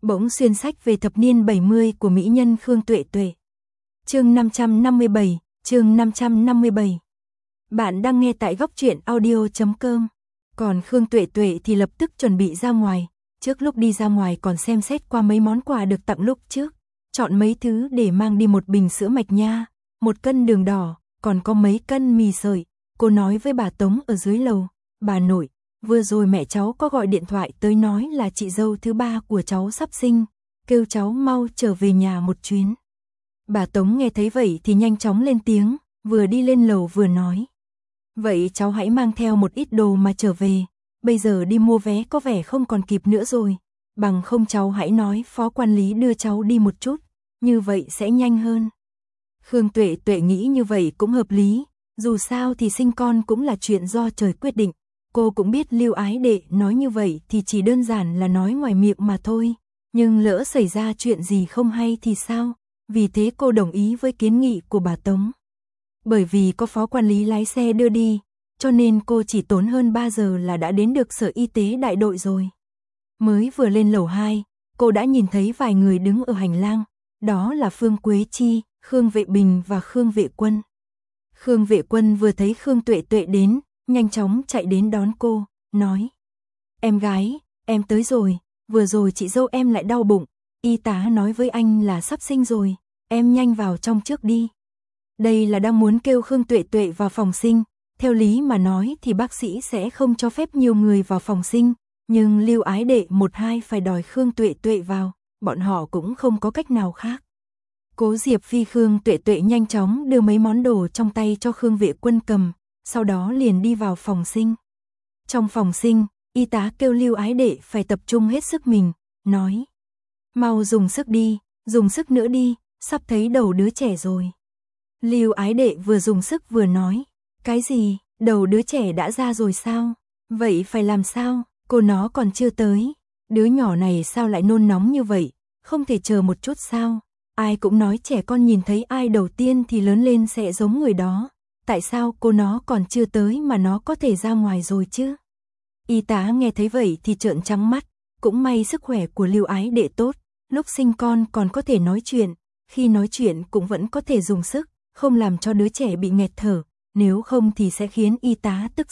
Bỗng xuyên sách về thập niên 70 của mỹ nhân Khương Tuệ Tuệ. Chương 557. Bạn đang nghe tại goctruyện audio.com. Còn Khương Tuệ Tuệ thì lập tức chuẩn bị ra ngoài, trước lúc đi ra ngoài còn xem xét qua mấy món quà được tặng lúc trước, chọn mấy thứ để mang đi: một bình sữa mạch nha, 1 cân đường đỏ, còn có mấy cân mì sợi. Cô nói với bà Tống ở dưới lầu: "Bà nội, vừa rồi mẹ cháu có gọi điện thoại tới nói là chị dâu thứ 3 của cháu sắp sinh, kêu cháu mau trở về nhà một chuyến." Bà Tống nghe thấy vậy thì nhanh chóng lên tiếng, vừa đi lên lầu vừa nói: "Vậy cháu hãy mang theo một ít đồ mà trở về, bây giờ đi mua vé có vẻ không còn kịp nữa rồi, bằng không cháu hãy nói phó quản lý đưa cháu đi một chút, như vậy sẽ nhanh hơn." Khương Tuệ Tuệ nghĩ như vậy cũng hợp lý, dù sao thì sinh con cũng là chuyện do trời quyết định. Cô cũng biết Lưu Ái Đệ nói như vậy thì chỉ đơn giản là nói ngoài miệng mà thôi, nhưng lỡ xảy ra chuyện gì không hay thì sao? Vì thế cô đồng ý với kiến nghị của bà Tống. Bởi vì có phó quản lý lái xe đưa đi, cho nên cô chỉ tốn hơn 3 giờ là đã đến được sở y tế đại đội rồi. Mới vừa lên lầu 2, cô đã nhìn thấy vài người đứng ở hành lang, đó là Phương Quế Chi, Khương Vệ Bình và Khương Vệ Quân. Khương Vệ Quân vừa thấy Khương Tuệ Tuệ đến, nhanh chóng chạy đến đón cô, nói: "Em gái, em tới rồi, vừa rồi chị dâu em lại đau bụng, y tá nói với anh là sắp sinh rồi, em nhanh vào trong trước đi." Đây là đang muốn kêu Khương Tuệ Tuệ vào phòng sinh, theo lý mà nói thì bác sĩ sẽ không cho phép nhiều người vào phòng sinh, nhưng Lưu Ái Đệ 1-2 phải đòi Khương Tuệ Tuệ vào, bọn họ cũng không có cách nào khác. Cố Diệp Phi Khương Tuệ Tuệ nhanh chóng đưa mấy món đồ trong tay cho Khương Vệ Quân cầm, sau đó liền đi vào phòng sinh. Trong phòng sinh, y tá kêu Lưu Ái Đệ phải tập trung hết sức mình, nói: "Mau dùng sức đi, dùng sức nữa đi, sắp thấy đầu đứa trẻ rồi." Lưu Ái Đệ vừa dùng sức vừa nói: "Cái gì, đầu đứa trẻ đã ra rồi sao? Vậy phải làm sao? Cô nó còn chưa tới. Đứa nhỏ này sao lại nôn nóng như vậy, không thể chờ một chút sao? Ai cũng nói trẻ con nhìn thấy ai đầu tiên thì lớn lên sẽ giống người đó. Tại sao cô nó còn chưa tới mà nó có thể ra ngoài rồi chứ?" Y tá nghe thấy vậy thì trợn trắng mắt, cũng may sức khỏe của Lưu Ái Đệ tốt, lúc sinh con còn có thể nói chuyện, khi nói chuyện cũng vẫn có thể dùng sức, không làm cho đứa trẻ bị nghẹt thở, nếu không thì sẽ khiến y tá tức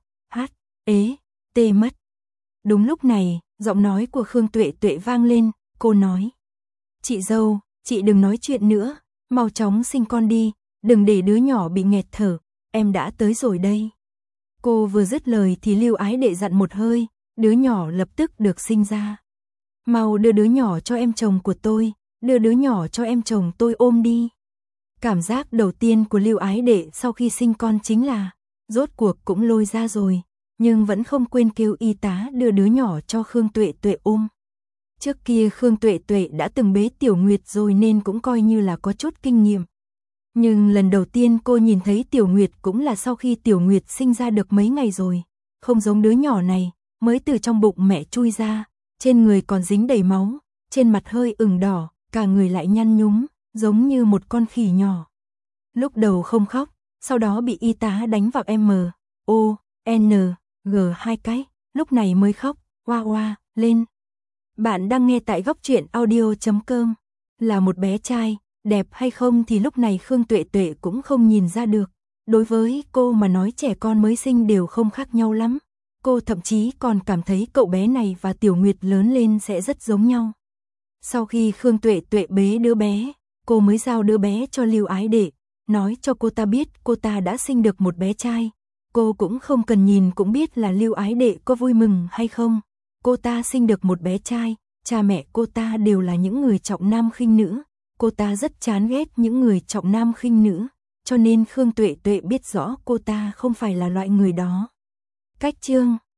tê mất. Đúng lúc này, giọng nói của Khương Tuệ Tuệ vang lên, cô nói: "Chị dâu, chị đừng nói chuyện nữa, mau chóng sinh con đi, đừng để đứa nhỏ bị nghẹt thở, em đã tới rồi đây." Cô vừa dứt lời thì Lưu Ái Đệ dặn một hơi, đứa nhỏ lập tức được sinh ra. "Mau đưa đứa nhỏ cho em chồng của tôi, đưa đứa nhỏ cho em chồng tôi ôm đi." Cảm giác đầu tiên của Lưu Ái Đệ sau khi sinh con chính là, rốt cuộc cũng lôi ra rồi, nhưng vẫn không quên kêu y tá đưa đứa nhỏ cho Khương Tuệ Tuệ ôm. Trước kia Khương Tuệ Tuệ đã từng bế Tiểu Nguyệt rồi nên cũng coi như là có chút kinh nghiệm. Nhưng lần đầu tiên cô nhìn thấy Tiểu Nguyệt cũng là sau khi Tiểu Nguyệt sinh ra được mấy ngày rồi, không giống đứa nhỏ này, mới từ trong bụng mẹ chui ra, trên người còn dính đầy máu, trên mặt hơi ửng đỏ, cả người lại nhăn nhúm, giống như một con khỉ nhỏ. Lúc đầu không khóc, sau đó bị y tá đánh vào MONG 2 cái, lúc này mới khóc, oa oa lên. Bạn đang nghe tại goctruyện audio.com. Là một bé trai, đẹp hay không thì lúc này Khương Tuệ Tuệ cũng không nhìn ra được. Đối với cô mà nói trẻ con mới sinh đều không khác nhau lắm. Cô thậm chí còn cảm thấy cậu bé này và Tiểu Nguyệt lớn lên sẽ rất giống nhau. Sau khi Khương Tuệ Tuệ bế đứa bé, cô mới giao đứa bé cho Lưu Ái Đệ, nói cho cô ta biết cô ta đã sinh được một bé trai. Cô cũng không cần nhìn cũng biết là Lưu Ái Đệ có vui mừng hay không. Cô ta sinh được một bé trai, cha mẹ cô ta đều là những người trọng nam khinh nữ. Cô ta rất chán ghét những người trọng nam khinh nữ, cho nên Khương Tuệ Tuệ biết rõ cô ta không phải là loại người đó. Cách chương